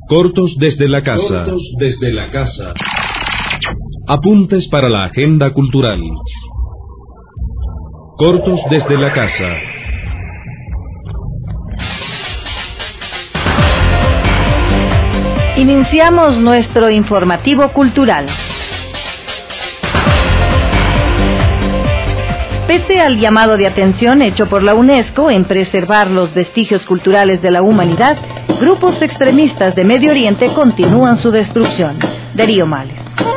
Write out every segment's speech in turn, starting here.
Cortos desde la casa. Cortos desde la casa. Apuntes para la agenda cultural. Cortos desde la casa. Iniciamos nuestro informativo cultural. Pese al llamado de atención hecho por la UNESCO en preservar los vestigios culturales de la humanidad, grupos extremistas de Medio Oriente continúan su destrucción. Darío Males.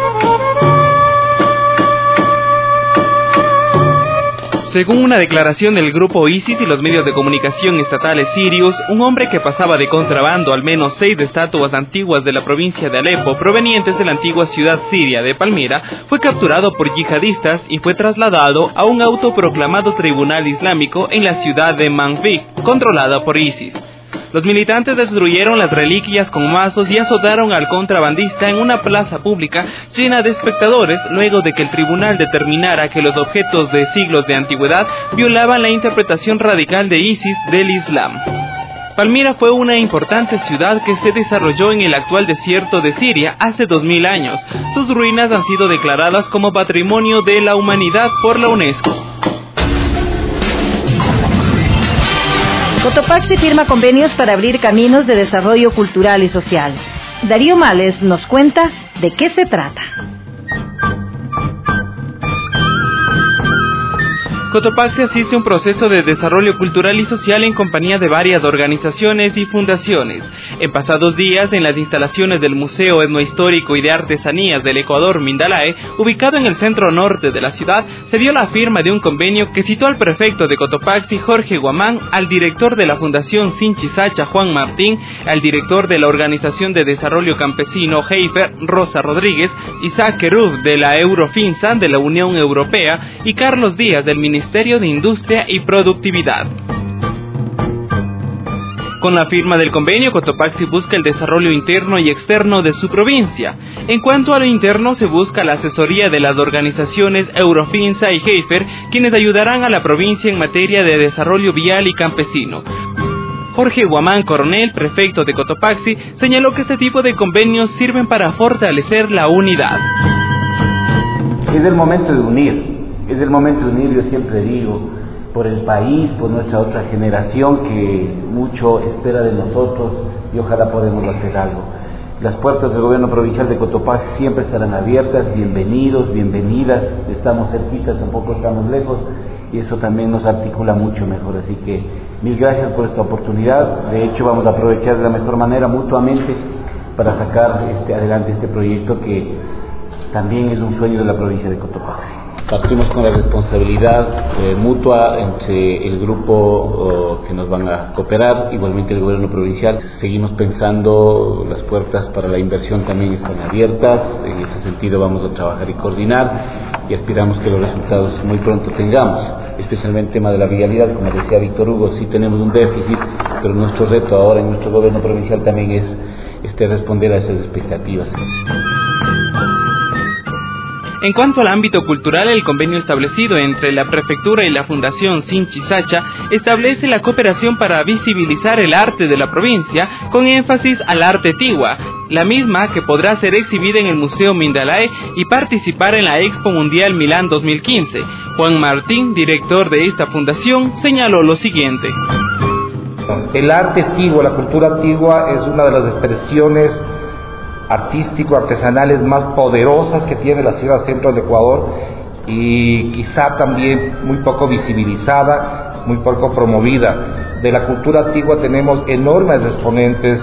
Según una declaración del grupo ISIS y los medios de comunicación estatales sirios, un hombre que pasaba de contrabando al menos 6 estatuas antiguas de la provincia de Alepo, provenientes de la antigua ciudad siria de Palmira, fue capturado por yihadistas y fue trasladado a un autoproclamado tribunal islámico en la ciudad de Manbij, controlada por ISIS. Los militantes destruyeron las reliquias con mazos y azotaron al contrabandista en una plaza pública llena de espectadores luego de que el tribunal determinara que los objetos de siglos de antigüedad violaban la interpretación radical de ISIS del Islam. Palmira fue una importante ciudad que se desarrolló en el actual desierto de Siria hace 2000 años. Sus ruinas han sido declaradas como Patrimonio de la Humanidad por la UNESCO. Cotopaxi firma convenios para abrir caminos de desarrollo cultural y social. Darío Males nos cuenta de qué se trata. Cotopaxi asiste a un proceso de desarrollo cultural y social en compañía de varias organizaciones y fundaciones. En pasados días, en las instalaciones del Museo Etnohistórico y de Artesanías del Ecuador, Mindalae, ubicado en el centro norte de la ciudad, se dio la firma de un convenio que citó al prefecto de Cotopaxi, Jorge Guamán, al director de la Fundación Sinchi-Sacha, Juan Martín, al director de la Organización de Desarrollo Campesino, Heifer, Rosa Rodríguez, Isaac Kerub, de la Eurofinsa, de la Unión Europea, y Carlos Díaz, del Ministerio de Industria y Productividad. Con la firma del convenio, Cotopaxi busca el desarrollo interno y externo de su provincia. En cuanto a lo interno, se busca la asesoría de las organizaciones Eurofinsa y Heifer, quienes ayudarán a la provincia en materia de desarrollo vial y campesino. Jorge Guamán Coronel, prefecto de Cotopaxi, señaló que este tipo de convenios sirven para fortalecer la unidad. Es el momento de unir. Es el momento de unir, yo siempre digo, por el país, por nuestra otra generación que mucho espera de nosotros y ojalá podamos hacer algo. Las puertas del gobierno provincial de Cotopaxi siempre estarán abiertas, bienvenidos, bienvenidas, estamos cerquitas, tampoco estamos lejos y eso también nos articula mucho mejor, así que mil gracias por esta oportunidad. De hecho vamos a aprovechar de la mejor manera mutuamente para sacar adelante este proyecto que también es un sueño de la provincia de Cotopaxi. Partimos con la responsabilidad mutua entre el grupo que nos van a cooperar, igualmente el gobierno provincial. Seguimos pensando, las puertas para la inversión también están abiertas, en ese sentido vamos a trabajar y coordinar y aspiramos que los resultados muy pronto tengamos, especialmente el tema de la vialidad. Como decía Víctor Hugo, sí tenemos un déficit, pero nuestro reto ahora en nuestro gobierno provincial también es responder a esas expectativas. En cuanto al ámbito cultural, el convenio establecido entre la Prefectura y la Fundación Sinchi-Sacha establece la cooperación para visibilizar el arte de la provincia, con énfasis al arte tigua, la misma que podrá ser exhibida en el Museo Mindalae y participar en la Expo Mundial Milán 2015. Juan Martín, director de esta fundación, señaló lo siguiente. El arte tigua, la cultura tigua, es una de las expresiones artístico-artesanales más poderosas que tiene la Sierra Centro del Ecuador y quizá también muy poco visibilizada, muy poco promovida. De la cultura antigua tenemos enormes exponentes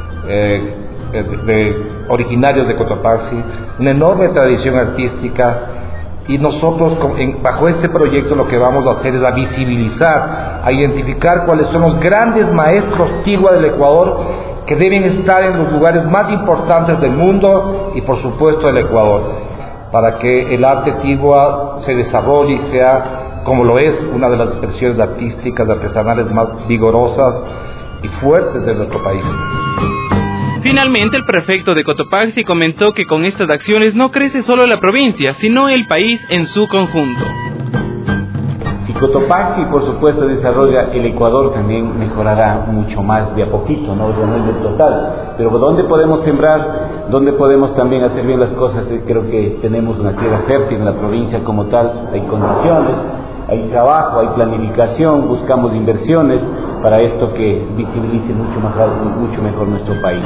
originarios de Cotopaxi, una enorme tradición artística y nosotros bajo este proyecto lo que vamos a hacer es a visibilizar, a identificar cuáles son los grandes maestros tigua del Ecuador que deben estar en los lugares más importantes del mundo y por supuesto del Ecuador, para que el arte tigua se desarrolle y sea, como lo es, una de las expresiones artísticas, artesanales más vigorosas y fuertes de nuestro país. Finalmente, el prefecto de Cotopaxi comentó que con estas acciones no crece solo la provincia, sino el país en su conjunto. Si Si Cotopaxi, por supuesto, desarrolla, el Ecuador también mejorará mucho más de a poquito, no es del total. Pero ¿dónde podemos sembrar? ¿Dónde podemos también hacer bien las cosas? Creo que tenemos una tierra fértil en la provincia como tal, hay condiciones, hay trabajo, hay planificación, buscamos inversiones para esto que visibilice mucho mejor nuestro país.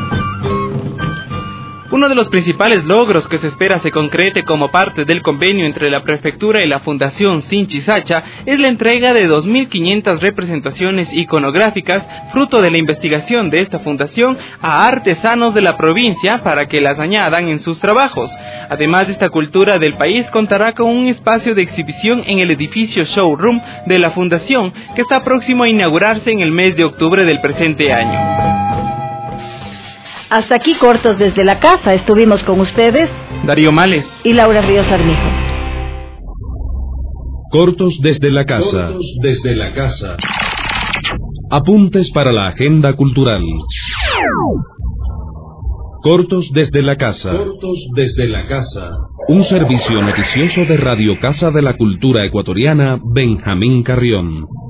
Uno de los principales logros que se espera se concrete como parte del convenio entre la Prefectura y la Fundación Sinchi Sacha es la entrega de 2.500 representaciones iconográficas, fruto de la investigación de esta fundación, a artesanos de la provincia para que las añadan en sus trabajos. Además, esta cultura del país contará con un espacio de exhibición en el edificio Showroom de la Fundación, que está próximo a inaugurarse en el mes de octubre del presente año. Hasta aquí Cortos desde la Casa. Estuvimos con ustedes Darío Males y Laura Ríos Armijos. Cortos desde la Casa. Cortos desde la Casa. Apuntes para la agenda cultural. Cortos desde la Casa. Cortos desde la Casa. Un servicio noticioso de Radio Casa de la Cultura Ecuatoriana, Benjamín Carrión.